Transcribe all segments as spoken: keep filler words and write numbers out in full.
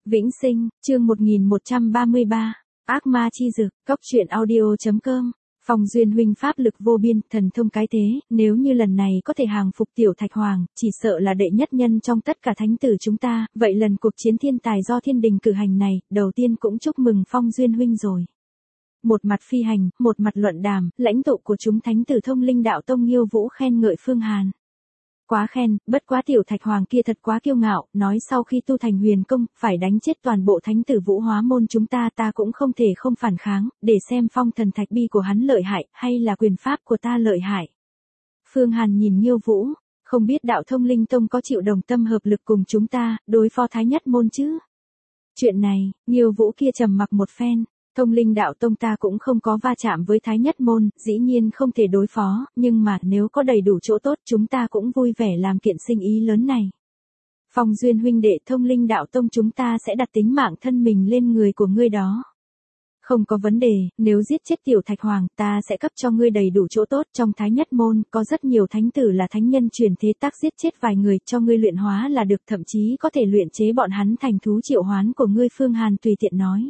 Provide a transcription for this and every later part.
Vĩnh Sinh, chương một nghìn một trăm ba mươi ba, Ác ma chi dực, cốc truyện audio chấm com. Phong Duyên huynh pháp lực vô biên, thần thông cái thế, nếu như lần này có thể hàng phục Tiểu Thạch Hoàng, chỉ sợ là đệ nhất nhân trong tất cả thánh tử chúng ta, vậy lần cuộc chiến thiên tài do thiên đình cử hành này, đầu tiên cũng chúc mừng Phong Duyên huynh rồi. Một mặt phi hành, một mặt luận đàm, lãnh tụ của chúng thánh tử Thông Linh Đạo Tông Nghiêu Vũ khen ngợi Phương Hàn. Quá khen, bất quá Tiểu Thạch Hoàng kia thật quá kiêu ngạo, nói sau khi tu thành huyền công, phải đánh chết toàn bộ thánh tử Vũ Hóa môn chúng ta ta cũng không thể không phản kháng, để xem phong thần thạch bi của hắn lợi hại, hay là quyền pháp của ta lợi hại. Phương Hàn nhìn Nghiêu Vũ, không biết đạo Thông Linh Tông có chịu đồng tâm hợp lực cùng chúng ta, đối phó Thái Nhất môn chứ? Chuyện này, Nghiêu Vũ kia trầm mặc một phen. Thông Linh Đạo Tông ta cũng không có va chạm với Thái Nhất môn, dĩ nhiên không thể đối phó, nhưng mà nếu có đầy đủ chỗ tốt chúng ta cũng vui vẻ làm kiện sinh ý lớn này. Phong Duyên huynh đệ Thông Linh Đạo Tông chúng ta sẽ đặt tính mạng thân mình lên người của ngươi đó. Không có vấn đề, nếu giết chết Tiểu Thạch Hoàng ta sẽ cấp cho ngươi đầy đủ chỗ tốt. Trong Thái Nhất môn có rất nhiều thánh tử là thánh nhân truyền thế tác, giết chết vài người cho ngươi luyện hóa là được, thậm chí có thể luyện chế bọn hắn thành thú triệu hoán của ngươi. Phương Hàn tùy tiện nói.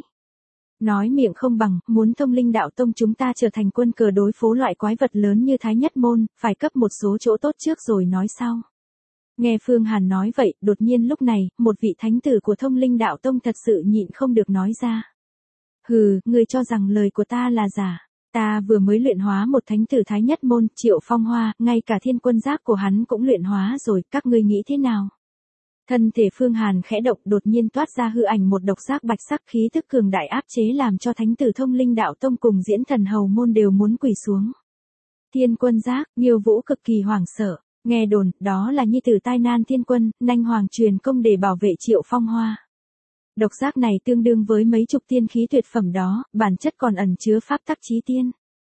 Nói miệng không bằng, muốn Thông Linh Đạo Tông chúng ta trở thành quân cờ đối phố loại quái vật lớn như Thái Nhất môn, phải cấp một số chỗ tốt trước rồi nói sau. Nghe Phương Hàn nói vậy, đột nhiên lúc này, một vị thánh tử của Thông Linh Đạo Tông thật sự nhịn không được nói ra. Hừ, ngươi cho rằng lời của ta là giả. Ta vừa mới luyện hóa một thánh tử Thái Nhất môn, Triệu Phong Hoa, ngay cả thiên quân giáp của hắn cũng luyện hóa rồi, các ngươi nghĩ thế nào? Thân thể Phương Hàn khẽ động, đột nhiên toát ra hư ảnh một độc giác bạch sắc khí tức cường đại áp chế làm cho thánh tử Thông Linh Đạo Tông cùng Diễn Thần Hầu môn đều muốn quỳ xuống. Thiên quân giác, Nghiêu Vũ cực kỳ hoảng sợ, nghe đồn, đó là nhi tử tai nan thiên quân, Nanh Hoàng truyền công để bảo vệ Triệu Phong Hoa. Độc giác này tương đương với mấy chục tiên khí tuyệt phẩm đó, bản chất còn ẩn chứa pháp tắc chí tiên.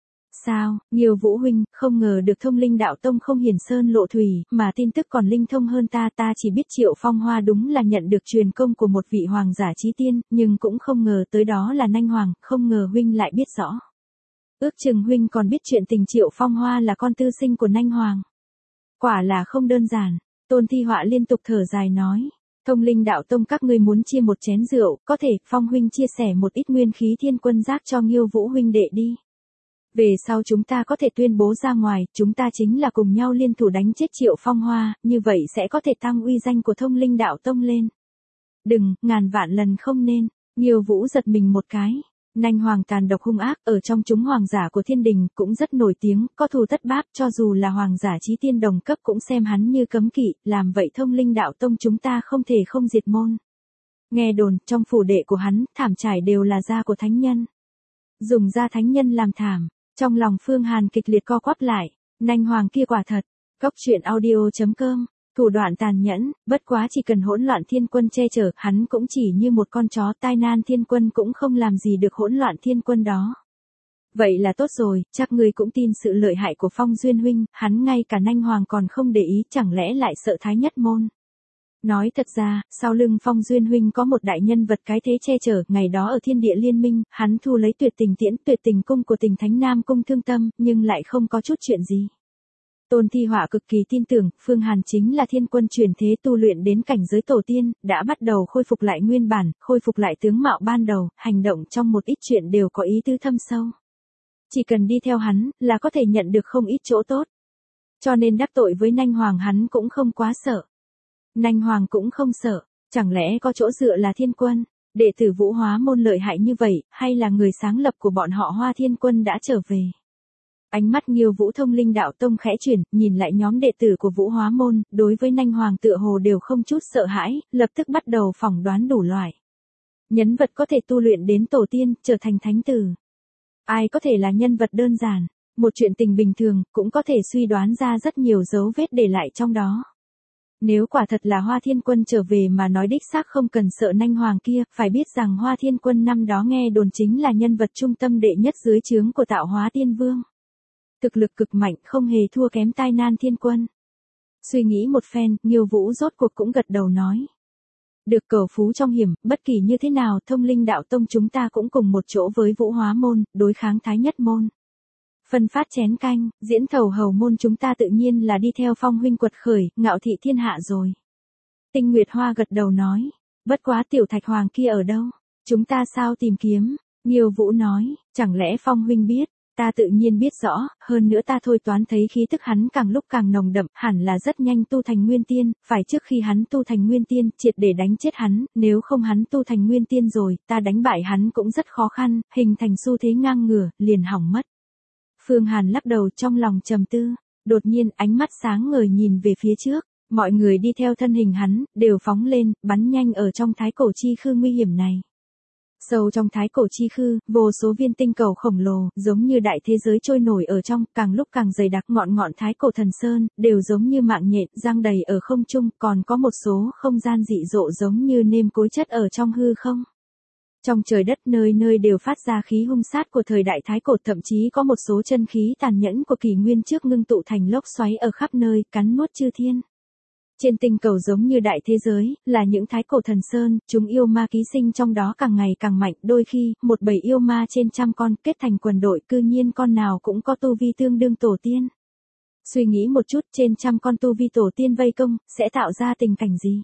Sao, Nghiêu Vũ huynh, không ngờ được Thông Linh Đạo Tông không hiển sơn lộ thủy, mà tin tức còn linh thông hơn ta, ta chỉ biết Triệu Phong Hoa đúng là nhận được truyền công của một vị hoàng giả chí tiên, nhưng cũng không ngờ tới đó là Nanh Hoàng, không ngờ huynh lại biết rõ. Ước chừng huynh còn biết chuyện tình Triệu Phong Hoa là con tư sinh của Nanh Hoàng. Quả là không đơn giản, Tôn Thi Họa liên tục thở dài nói. Thông Linh Đạo Tông các ngươi muốn chia một chén rượu, có thể, Phong huynh chia sẻ một ít nguyên khí thiên quân giác cho Nghiêu Vũ huynh đệ đi. Về sau chúng ta có thể tuyên bố ra ngoài, chúng ta chính là cùng nhau liên thủ đánh chết Triệu Phong Hoa, như vậy sẽ có thể tăng uy danh của Thông Linh Đạo Tông lên. Đừng, ngàn vạn lần không nên. Nghiêu Vũ giật mình một cái. Nanh Hoàng tàn độc hung ác, ở trong chúng hoàng giả của thiên đình cũng rất nổi tiếng, có thù tất báp, cho dù là hoàng giả chí tiên đồng cấp cũng xem hắn như cấm kỵ, làm vậy Thông Linh Đạo Tông chúng ta không thể không diệt môn. Nghe đồn, trong phủ đệ của hắn, thảm trải đều là da của thánh nhân. Dùng da thánh nhân làm thảm. Trong lòng Phương Hàn kịch liệt co quắp lại, Nanh Hoàng kia quả thật. Cốc truyện audio chấm com, thủ đoạn tàn nhẫn, bất quá chỉ cần hỗn loạn thiên quân che chở, hắn cũng chỉ như một con chó, tai nan thiên quân cũng không làm gì được hỗn loạn thiên quân đó. Vậy là tốt rồi, chắc ngươi cũng tin sự lợi hại của Phong Duyên huynh, hắn ngay cả Nanh Hoàng còn không để ý, chẳng lẽ lại sợ Thái Nhất môn. Nói thật ra, sau lưng Phong Duyên huynh có một đại nhân vật cái thế che chở, ngày đó ở thiên địa liên minh, hắn thu lấy tuyệt tình tiễn, tuyệt tình cung của Tình Thánh Nam cung thương tâm, nhưng lại không có chút chuyện gì. Tôn Thi Họa cực kỳ tin tưởng, Phương Hàn chính là thiên quân truyền thế tu luyện đến cảnh giới tổ tiên, đã bắt đầu khôi phục lại nguyên bản, khôi phục lại tướng mạo ban đầu, hành động trong một ít chuyện đều có ý tứ thâm sâu. Chỉ cần đi theo hắn, là có thể nhận được không ít chỗ tốt. Cho nên đắc tội với Nanh Hoàng hắn cũng không quá sợ. Nanh Hoàng cũng không sợ, chẳng lẽ có chỗ dựa là thiên quân, đệ tử Vũ Hóa môn lợi hại như vậy, hay là người sáng lập của bọn họ Hoa Thiên Quân đã trở về. Ánh mắt Nghiêu Vũ Thông Linh Đạo Tông khẽ chuyển, nhìn lại nhóm đệ tử của Vũ Hóa môn, đối với Nanh Hoàng tựa hồ đều không chút sợ hãi, lập tức bắt đầu phỏng đoán đủ loại. Nhân vật có thể tu luyện đến tổ tiên, trở thành thánh tử. Ai có thể là nhân vật đơn giản, một chuyện tình bình thường, cũng có thể suy đoán ra rất nhiều dấu vết để lại trong đó. Nếu quả thật là Hoa Thiên Quân trở về mà nói đích xác không cần sợ Nanh Hoàng kia, phải biết rằng Hoa Thiên Quân năm đó nghe đồn chính là nhân vật trung tâm đệ nhất dưới trướng của Tạo Hóa Tiên Vương. Thực lực cực mạnh, không hề thua kém tai nan thiên quân. Suy nghĩ một phen, Nghiêu Vũ rốt cuộc cũng gật đầu nói. Được cầu phú trong hiểm, bất kỳ như thế nào, Thông Linh Đạo Tông chúng ta cũng cùng một chỗ với Vũ Hóa môn, đối kháng Thái Nhất môn. Phân phát chén canh, Diễn Thầu Hầu môn chúng ta tự nhiên là đi theo Phong huynh quật khởi, ngạo thị thiên hạ rồi. Tinh Nguyệt Hoa gật đầu nói, Bất quá tiểu thạch hoàng kia ở đâu? Chúng ta sao tìm kiếm? Nghiêu Vũ nói, chẳng lẽ Phong huynh biết? Ta tự nhiên biết rõ, hơn nữa ta thôi toán thấy khí tức hắn càng lúc càng nồng đậm, hẳn là rất nhanh tu thành nguyên tiên, phải trước khi hắn tu thành nguyên tiên, triệt để đánh chết hắn, nếu không hắn tu thành nguyên tiên rồi, ta đánh bại hắn cũng rất khó khăn, hình thành xu thế ngang ngửa, liền hỏng mất. Phương Hàn lắc đầu trong lòng trầm tư, đột nhiên ánh mắt sáng ngời nhìn về phía trước, mọi người đi theo thân hình hắn, đều phóng lên, bắn nhanh ở trong thái cổ chi khư nguy hiểm này. Sâu trong thái cổ chi khư, vô số viên tinh cầu khổng lồ, giống như đại thế giới trôi nổi ở trong, càng lúc càng dày đặc, ngọn ngọn thái cổ thần sơn, đều giống như mạng nhện, giăng đầy ở không trung, còn có một số không gian dị dộ giống như nêm cối chất ở trong hư không. Trong trời đất nơi nơi đều phát ra khí hung sát của thời đại thái cổ, thậm chí có một số chân khí tàn nhẫn của kỷ nguyên trước ngưng tụ thành lốc xoáy ở khắp nơi, cắn nuốt chư thiên. Trên tinh cầu giống như đại thế giới, là những thái cổ thần sơn, chúng yêu ma ký sinh trong đó càng ngày càng mạnh, đôi khi, một bầy yêu ma trên trăm con kết thành quần đội, cư nhiên con nào cũng có tu vi tương đương tổ tiên. Suy nghĩ một chút, trên trăm con tu vi tổ tiên vây công, sẽ tạo ra tình cảnh gì?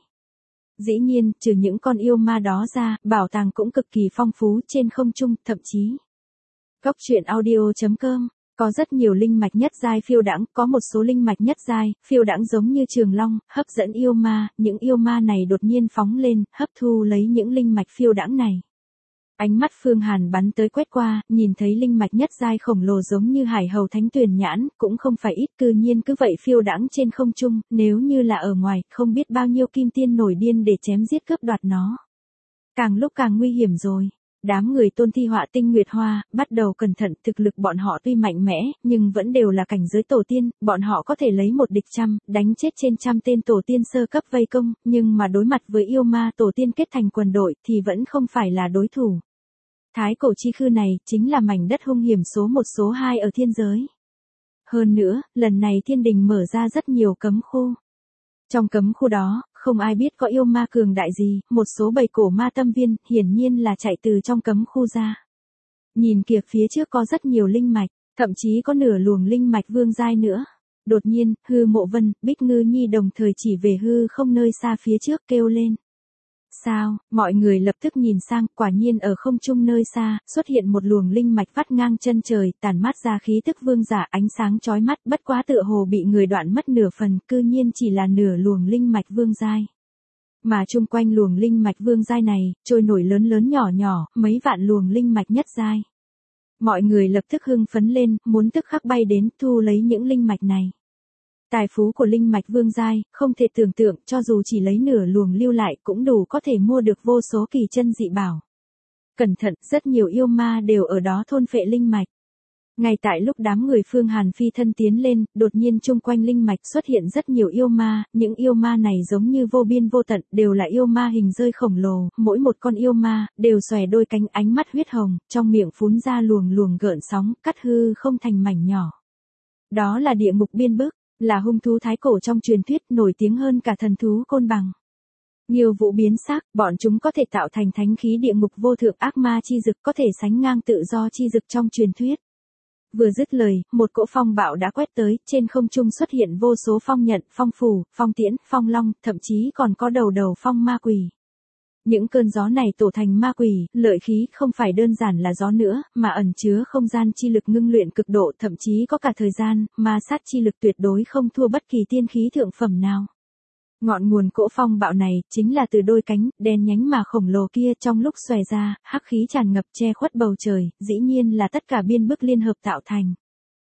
Dĩ nhiên, trừ những con yêu ma đó ra, bảo tàng cũng cực kỳ phong phú trên không trung, thậm chí. Góc truyện audio chấm com Có rất nhiều linh mạch nhất giai phiêu đãng, có một số linh mạch nhất giai, phiêu đãng giống như trường long, hấp dẫn yêu ma, những yêu ma này đột nhiên phóng lên, hấp thu lấy những linh mạch phiêu đãng này. Ánh mắt Phương Hàn bắn tới quét qua, nhìn thấy linh mạch nhất giai khổng lồ giống như hải hầu thánh tuyền nhãn, cũng không phải ít, cư nhiên cứ vậy phiêu đãng trên không trung, nếu như là ở ngoài, không biết bao nhiêu kim tiên nổi điên để chém giết cướp đoạt nó. Càng lúc càng nguy hiểm rồi. Đám người Tôn Thi Họa Tinh Nguyệt Hoa, bắt đầu cẩn thận, thực lực bọn họ tuy mạnh mẽ, nhưng vẫn đều là cảnh giới tổ tiên, bọn họ có thể lấy một địch trăm, đánh chết trên trăm tên tổ tiên sơ cấp vây công, nhưng mà đối mặt với yêu ma tổ tiên kết thành quần đội thì vẫn không phải là đối thủ. Thái cổ chi khư này, chính là mảnh đất hung hiểm số một số hai ở thiên giới. Hơn nữa, lần này thiên đình mở ra rất nhiều cấm khu. Trong cấm khu đó, không ai biết có yêu ma cường đại gì, một số bầy cổ ma tâm viên, hiển nhiên là chạy từ trong cấm khu ra. Nhìn kìa phía trước có rất nhiều linh mạch, thậm chí có nửa luồng linh mạch vương giai nữa. Đột nhiên, Hư Mộ Vân, Bích Ngư Nhi đồng thời chỉ về hư không nơi xa phía trước kêu lên. Sao, mọi người lập tức nhìn sang, quả nhiên ở không trung nơi xa, xuất hiện một luồng linh mạch vắt ngang chân trời, tản mát ra khí tức vương giả ánh sáng chói mắt, bất quá tựa hồ bị người đoạn mất nửa phần, cư nhiên chỉ là nửa luồng linh mạch vương giai. Mà chung quanh luồng linh mạch vương giai này, trôi nổi lớn lớn nhỏ nhỏ, mấy vạn luồng linh mạch nhất giai. Mọi người lập tức hưng phấn lên, muốn tức khắc bay đến, thu lấy những linh mạch này. Tài phú của linh mạch vương giai, không thể tưởng tượng, cho dù chỉ lấy nửa luồng lưu lại cũng đủ có thể mua được vô số kỳ chân dị bảo. Cẩn thận, rất nhiều yêu ma đều ở đó thôn phệ linh mạch. Ngay tại lúc đám người Phương Hàn phi thân tiến lên, đột nhiên chung quanh linh mạch xuất hiện rất nhiều yêu ma, những yêu ma này giống như vô biên vô tận, đều là yêu ma hình rơi khổng lồ, mỗi một con yêu ma, đều xòe đôi cánh ánh mắt huyết hồng, trong miệng phún ra luồng luồng gợn sóng, cắt hư không thành mảnh nhỏ. Đó là địa ngục biên bức. Là hung thú thái cổ trong truyền thuyết, nổi tiếng hơn cả thần thú côn bằng. Nhiều vụ biến sắc, bọn chúng có thể tạo thành thánh khí địa ngục vô thượng, ác ma chi dực, có thể sánh ngang tự do chi dực trong truyền thuyết. Vừa dứt lời, một cỗ phong bạo đã quét tới, trên không trung xuất hiện vô số phong nhận, phong phù, phong tiễn, phong long, thậm chí còn có đầu đầu phong ma quỷ. Những cơn gió này tổ thành ma quỷ, lợi khí không phải đơn giản là gió nữa, mà ẩn chứa không gian chi lực ngưng luyện cực độ, thậm chí có cả thời gian, ma sát chi lực tuyệt đối không thua bất kỳ tiên khí thượng phẩm nào. Ngọn nguồn cỗ phong bạo này, chính là từ đôi cánh, đen nhánh mà khổng lồ kia, trong lúc xòe ra, hắc khí tràn ngập che khuất bầu trời, dĩ nhiên là tất cả biên bức liên hợp tạo thành.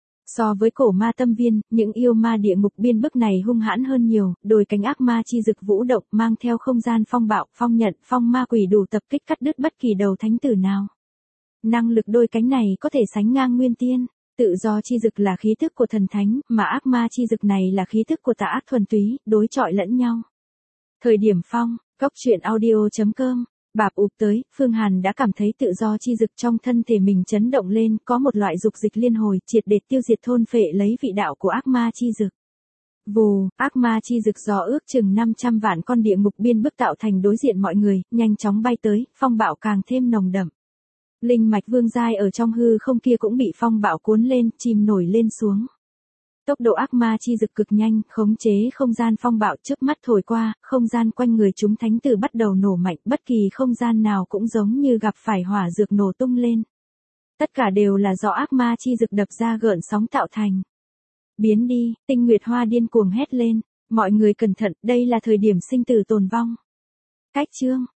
So với cổ ma tâm viên, những yêu ma địa ngục biên bức này hung hãn hơn nhiều, đôi cánh ác ma chi dực vũ động mang theo không gian phong bạo, phong nhận, phong ma quỷ đủ tập kích cắt đứt bất kỳ đầu thánh tử nào. Năng lực đôi cánh này có thể sánh ngang nguyên tiên, tự do chi dực là khí thức của thần thánh, mà ác ma chi dực này là khí thức của tà ác thuần túy, đối chọi lẫn nhau. Thời điểm phong, góc truyện audio chấm com Bạp ụp tới, Phương Hàn đã cảm thấy tự do chi dực trong thân thể mình chấn động lên, có một loại dục dịch liên hồi, triệt để tiêu diệt thôn phệ lấy vị đạo của ác ma chi dực. Vù, ác ma chi dực do ước chừng năm trăm vạn con địa ngục biên bức tạo thành đối diện mọi người, nhanh chóng bay tới, phong bạo càng thêm nồng đậm. Linh mạch vương giai ở trong hư không kia cũng bị phong bạo cuốn lên, chìm nổi lên xuống. Tốc độ ác ma chi dực cực nhanh, khống chế không gian phong bạo trước mắt thổi qua, không gian quanh người chúng thánh tử bắt đầu nổ mạnh, bất kỳ không gian nào cũng giống như gặp phải hỏa dược nổ tung lên. Tất cả đều là do ác ma chi dực đập ra gợn sóng tạo thành. Biến đi, Tinh Nguyệt Hoa điên cuồng hét lên, mọi người cẩn thận, đây là thời điểm sinh tử tồn vong. Cách chương